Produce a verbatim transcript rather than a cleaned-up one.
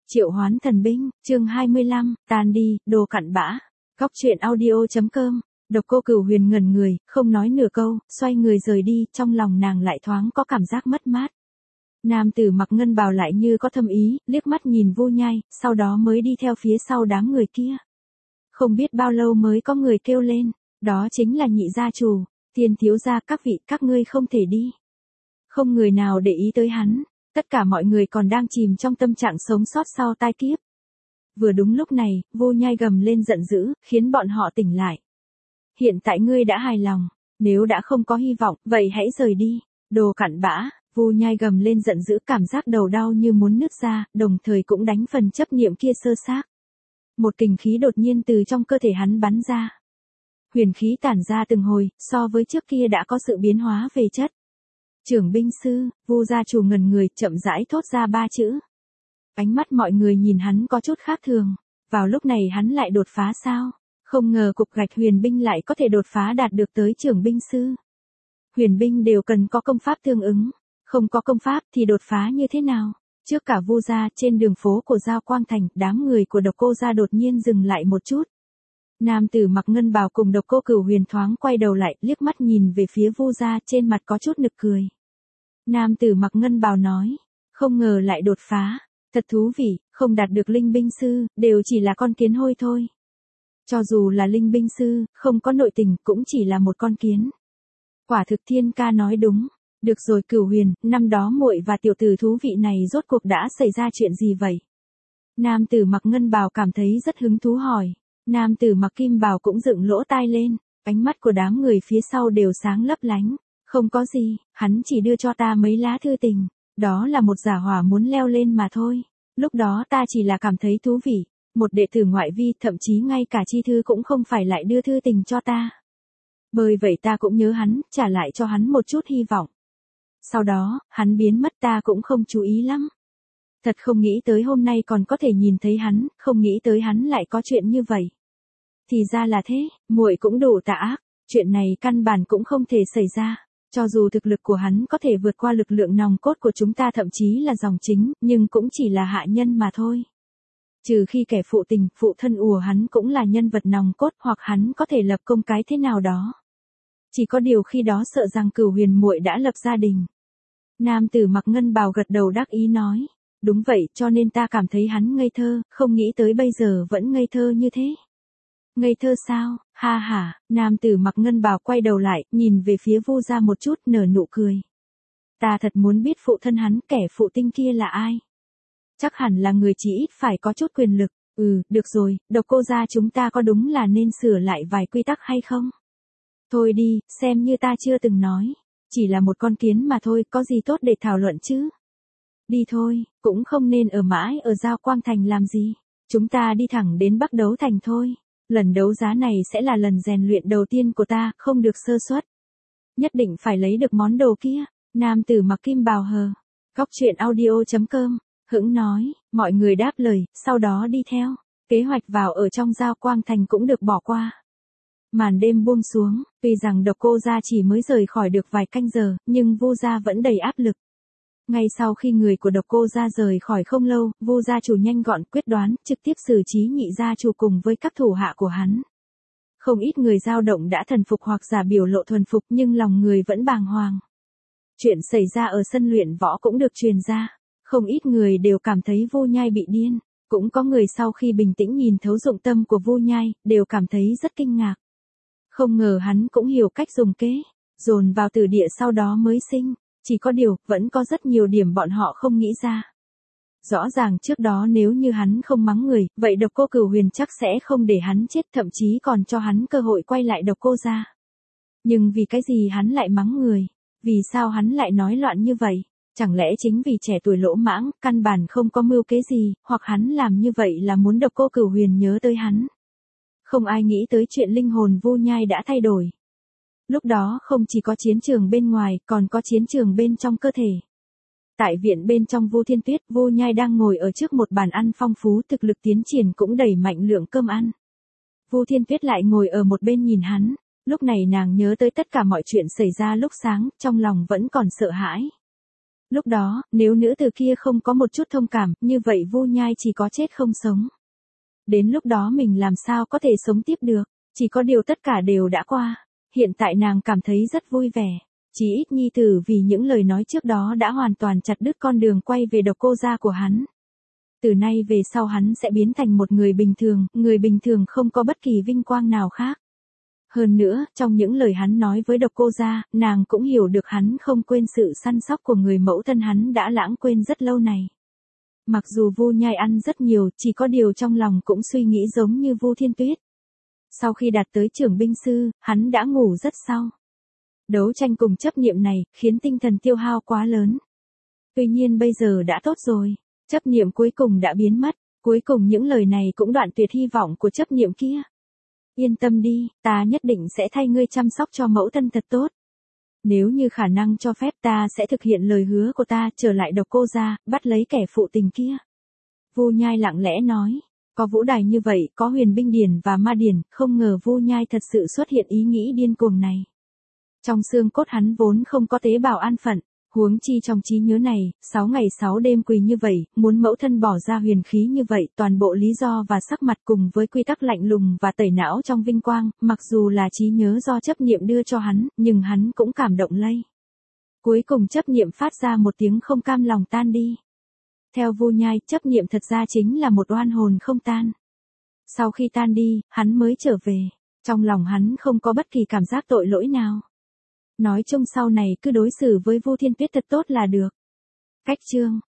Triệu hoán thần binh, chương hai mươi lăm, tan đi, đồ cặn bã. Góc truyện audio.com. Độc Cô Cửu Huyền ngẩn người, không nói nửa câu, xoay người rời đi, trong lòng nàng lại thoáng có cảm giác mất mát. Nam tử mặc ngân bào lại như có thâm ý, liếc mắt nhìn Vu Nhai, sau đó mới đi theo phía sau đám người kia. Không biết bao lâu mới có người kêu lên, đó chính là Nhị gia chủ, Tiên thiếu gia, các vị, các ngươi không thể đi. Không người nào để ý tới hắn. Tất cả mọi người còn đang chìm trong tâm trạng sống sót sau tai kiếp. Vừa đúng lúc này, Vu Nhai gầm lên giận dữ, khiến bọn họ tỉnh lại. Hiện tại ngươi đã hài lòng, nếu đã không có hy vọng, vậy hãy rời đi. Đồ cặn bã, Vu Nhai gầm lên giận dữ, cảm giác đầu đau như muốn nứt ra, đồng thời cũng đánh phần chấp niệm kia sơ xác. Một kình khí đột nhiên từ trong cơ thể hắn bắn ra. Huyền khí tản ra từng hồi, so với trước kia đã có sự biến hóa về chất. Trưởng binh sư, Vu gia chủ ngẩn người, chậm rãi thốt ra ba chữ. Ánh mắt mọi người nhìn hắn có chút khác thường. Vào lúc này hắn lại đột phá sao? Không ngờ cục gạch huyền binh lại có thể đột phá đạt được tới trưởng binh sư. Huyền binh đều cần có công pháp tương ứng. Không có công pháp thì đột phá như thế nào? Trước cả Vu gia, trên đường phố của Giao Quang Thành, đám người của Độc Cô gia đột nhiên dừng lại một chút. Nam tử mặc ngân bào cùng Độc Cô Cửu Huyền thoáng quay đầu lại, liếc mắt nhìn về phía Vu gia, trên mặt có chút nực cười. Nam tử mặc ngân bào nói, không ngờ lại đột phá, thật thú vị, không đạt được linh binh sư, đều chỉ là con kiến hôi thôi. Cho dù là linh binh sư, không có nội tình, cũng chỉ là một con kiến. Quả thực Thiên ca nói đúng. Được rồi Cửu Huyền, năm đó muội và tiểu tử thú vị này rốt cuộc đã xảy ra chuyện gì vậy? Nam tử mặc ngân bào cảm thấy rất hứng thú hỏi. Nam tử mặc kim bào cũng dựng lỗ tai lên, ánh mắt của đám người phía sau đều sáng lấp lánh. Không có gì, hắn chỉ đưa cho ta mấy lá thư tình, đó là một giả hỏa muốn leo lên mà thôi. Lúc đó ta chỉ là cảm thấy thú vị, một đệ tử ngoại vi, thậm chí ngay cả chi thư cũng không phải lại đưa thư tình cho ta. Bởi vậy ta cũng nhớ hắn, trả lại cho hắn một chút hy vọng. Sau đó, hắn biến mất, ta cũng không chú ý lắm. Thật không nghĩ tới hôm nay còn có thể nhìn thấy hắn, không nghĩ tới hắn lại có chuyện như vậy. Thì ra là thế, muội cũng đủ tà ác, chuyện này căn bản cũng không thể xảy ra. Cho dù thực lực của hắn có thể vượt qua lực lượng nòng cốt của chúng ta, thậm chí là dòng chính, nhưng cũng chỉ là hạ nhân mà thôi. Trừ khi kẻ phụ tình, phụ thân ùa hắn cũng là nhân vật nòng cốt, hoặc hắn có thể lập công cái thế nào đó. Chỉ có điều khi đó sợ rằng Cửu Huyền muội đã lập gia đình. Nam tử mặc ngân bào gật đầu đắc ý nói, đúng vậy, cho nên ta cảm thấy hắn ngây thơ, không nghĩ tới bây giờ vẫn ngây thơ như thế. Ngây thơ sao? Ha ha, nam tử mặc ngân bào quay đầu lại, nhìn về phía Vu gia một chút, nở nụ cười. Ta thật muốn biết phụ thân hắn, kẻ phụ tinh kia là ai? Chắc hẳn là người chỉ ít phải có chút quyền lực. Ừ, được rồi, Độc Cô gia chúng ta có đúng là nên sửa lại vài quy tắc hay không? Thôi đi, xem như ta chưa từng nói. Chỉ là một con kiến mà thôi, có gì tốt để thảo luận chứ? Đi thôi, cũng không nên ở mãi ở Giao Quang Thành làm gì. Chúng ta đi thẳng đến Bắc Đấu Thành thôi. Lần đấu giá này sẽ là lần rèn luyện đầu tiên của ta, không được sơ suất. Nhất định phải lấy được món đồ kia. Nam tử mặc kim bào hờ. Góc truyện audio.com. Hững nói, mọi người đáp lời, sau đó đi theo. Kế hoạch vào ở trong Giao Quang Thành cũng được bỏ qua. Màn đêm buông xuống, tuy rằng Độc Cô gia chỉ mới rời khỏi được vài canh giờ, nhưng Vu gia vẫn đầy áp lực. Ngay sau khi người của Độc Cô gia rời khỏi không lâu, Vu gia chủ nhanh gọn quyết đoán, trực tiếp xử trí Nhị gia chủ cùng với các thủ hạ của hắn. Không ít người dao động đã thần phục hoặc giả biểu lộ thuần phục, nhưng lòng người vẫn bàng hoàng. Chuyện xảy ra ở sân luyện võ cũng được truyền ra. Không ít người đều cảm thấy Vu Nhai bị điên. Cũng có người sau khi bình tĩnh nhìn thấu dụng tâm của Vu Nhai, đều cảm thấy rất kinh ngạc. Không ngờ hắn cũng hiểu cách dùng kế, dồn vào tử địa sau đó mới sinh. Chỉ có điều, vẫn có rất nhiều điểm bọn họ không nghĩ ra. Rõ ràng trước đó nếu như hắn không mắng người, vậy Độc Cô Cửu Huyền chắc sẽ không để hắn chết, thậm chí còn cho hắn cơ hội quay lại Độc Cô gia. Nhưng vì cái gì hắn lại mắng người? Vì sao hắn lại nói loạn như vậy? Chẳng lẽ chính vì trẻ tuổi lỗ mãng, căn bản không có mưu kế gì, hoặc hắn làm như vậy là muốn Độc Cô Cửu Huyền nhớ tới hắn? Không ai nghĩ tới chuyện linh hồn Vu Nhai đã thay đổi. Lúc đó không chỉ có chiến trường bên ngoài, còn có chiến trường bên trong cơ thể. Tại viện bên trong Vu Thiên Tuyết, Vu Nhai đang ngồi ở trước một bàn ăn phong phú, thực lực tiến triển cũng đẩy mạnh lượng cơm ăn. Vu Thiên Tuyết lại ngồi ở một bên nhìn hắn, lúc này nàng nhớ tới tất cả mọi chuyện xảy ra lúc sáng, trong lòng vẫn còn sợ hãi. Lúc đó, nếu nữ từ kia không có một chút thông cảm, như vậy Vu Nhai chỉ có chết không sống. Đến lúc đó mình làm sao có thể sống tiếp được, chỉ có điều tất cả đều đã qua. Hiện tại nàng cảm thấy rất vui vẻ. Chí ít nhi tử vì những lời nói trước đó đã hoàn toàn chặt đứt con đường quay về Độc Cô gia của hắn. Từ nay về sau hắn sẽ biến thành một người bình thường, người bình thường không có bất kỳ vinh quang nào khác. Hơn nữa, trong những lời hắn nói với Độc Cô gia, nàng cũng hiểu được hắn không quên sự săn sóc của người mẫu thân hắn đã lãng quên rất lâu này. Mặc dù Vu Nhai ăn rất nhiều, chỉ có điều trong lòng cũng suy nghĩ giống như Vu Thiên Tuyết. Sau khi đạt tới trưởng binh sư, hắn đã ngủ rất sau. Đấu tranh cùng chấp niệm này, khiến tinh thần tiêu hao quá lớn. Tuy nhiên bây giờ đã tốt rồi, chấp niệm cuối cùng đã biến mất, cuối cùng những lời này cũng đoạn tuyệt hy vọng của chấp niệm kia. Yên tâm đi, ta nhất định sẽ thay ngươi chăm sóc cho mẫu thân thật tốt. Nếu như khả năng cho phép ta sẽ thực hiện lời hứa của ta, trở lại Độc Cô gia, bắt lấy kẻ phụ tình kia. Vu Nhai lặng lẽ nói, có vũ đài như vậy, có huyền binh điển và ma điển, không ngờ Vu Nhai thật sự xuất hiện ý nghĩ điên cuồng này. Trong xương cốt hắn vốn không có tế bào an phận, huống chi trong trí nhớ này, sáu ngày sáu đêm quỳ như vậy, muốn mẫu thân bỏ ra huyền khí như vậy, toàn bộ lý do và sắc mặt cùng với quy tắc lạnh lùng và tẩy não trong vinh quang, mặc dù là trí nhớ do chấp niệm đưa cho hắn, nhưng hắn cũng cảm động lây. Cuối cùng chấp niệm phát ra một tiếng không cam lòng tan đi. Theo Vu Nhai, chấp niệm thật ra chính là một oan hồn không tan. Sau khi tan đi, hắn mới trở về, trong lòng hắn không có bất kỳ cảm giác tội lỗi nào. Nói chung sau này cứ đối xử với Vu Thiên Tuyết thật tốt là được. Cách chương